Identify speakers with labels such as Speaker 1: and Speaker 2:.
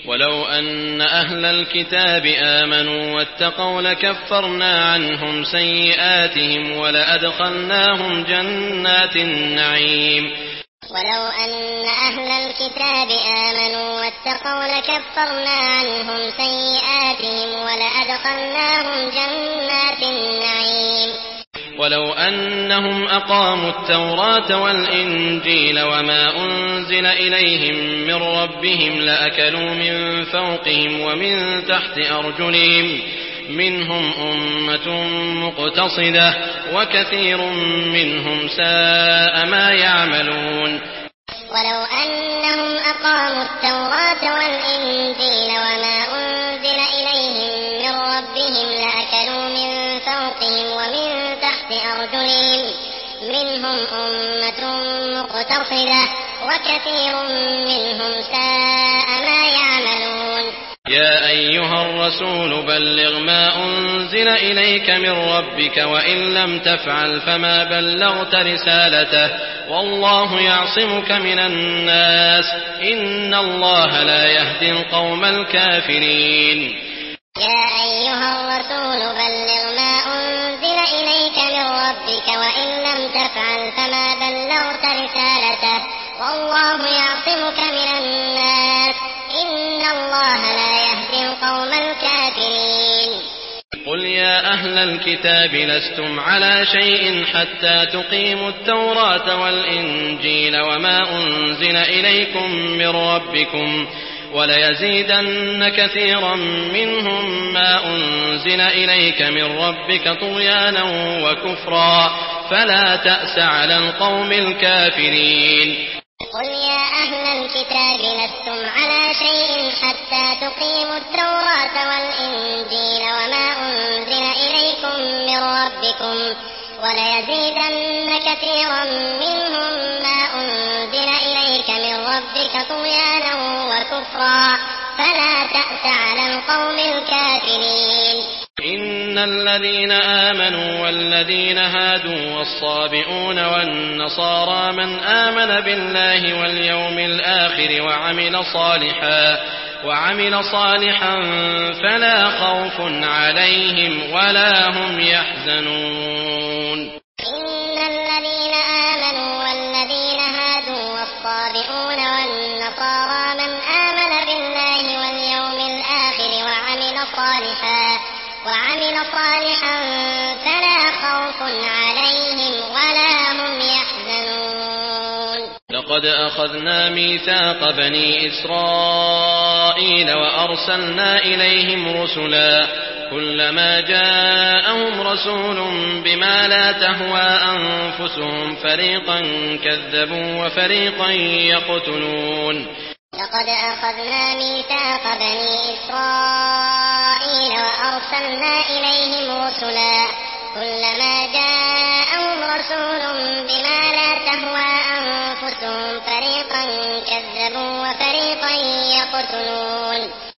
Speaker 1: ولو أن أهل الكتاب آمنوا واتقوا لكفرنا عنهم سيئاتهم ولأدخلناهم جنات النعيم.
Speaker 2: ولو أن أهل الكتاب آمنوا واتقوا لكفرنا عنهم سيئاتهم ولأدخلناهم جنات النعيم.
Speaker 1: ولو أنهم أقاموا التوراة والإنجيل وما أنزل إليهم من ربهم لأكلوا من فوقهم ومن تحت أرجلهم منهم أمة مقتصدة وكثير منهم ساء ما يعملون.
Speaker 2: ولو أنهم أقاموا التوراة والإنجيل وما أنزل إليهم من ربهم لأكلوا من فوقهم ومن تحت أرجلهم منهم أمة مقتصدة وكثير منهم ساء ما يعملون.
Speaker 1: يا أيها الرسول بلغ ما أنزل إليك من ربك وإن لم تفعل فما بلغت رسالته والله يعصمك من الناس إن الله لا يهدي القوم الكافرين.
Speaker 2: يا أيها الرسول بلغ ما أنزل إليك من ربك وإن لم تفعل فما بلغت رسالته والله يعصمك من الناس إن الله لا يهدي القوم الكافرين.
Speaker 1: قل يا أهل الكتاب لستم على شيء حتى تقيموا التوراة والإنجيل وما أنزل إليكم من ربكم وليزيدن كثيرا منهم ما أنزل إليك من ربك طغيانا وكفرا فلا تأس على القوم الكافرين.
Speaker 2: قل يا أهل الكتاب لستم على شيء حتى تقيموا التوراة والإنجيل وما أنزل إليكم من ربكم وليزيدن كثيرا منهم ما أنزل إليك من ربك طغيانا وكفرا فلا تأس على القوم الكافرين.
Speaker 1: إن الذين آمنوا والذين هادوا والصابئون والنصارى من آمن بالله واليوم الآخر وعمل صالحا فلا خوف عليهم ولا هم يحزنون.
Speaker 2: إن الذين آمنوا والذين هادوا والصابئون والنصارى من آمن بالله واليوم الآخر وعمل صالحا فلا خوف عليهم ولا هم يحزنون.
Speaker 1: لقد أخذنا ميثاق بني إسرائيل وأرسلنا إليهم رسلا كلما جاءهم رسول بما لا تهوى أنفسهم فريقا كذبوا وفريقا يقتلون.
Speaker 2: لقد أخذنا ميثاق بني إسرائيل وأرسلنا إليهم رسلا كلما جاءهم رسول بما لا تهوى أنفسهم فريقا كذبوا وفريقا يقتلون.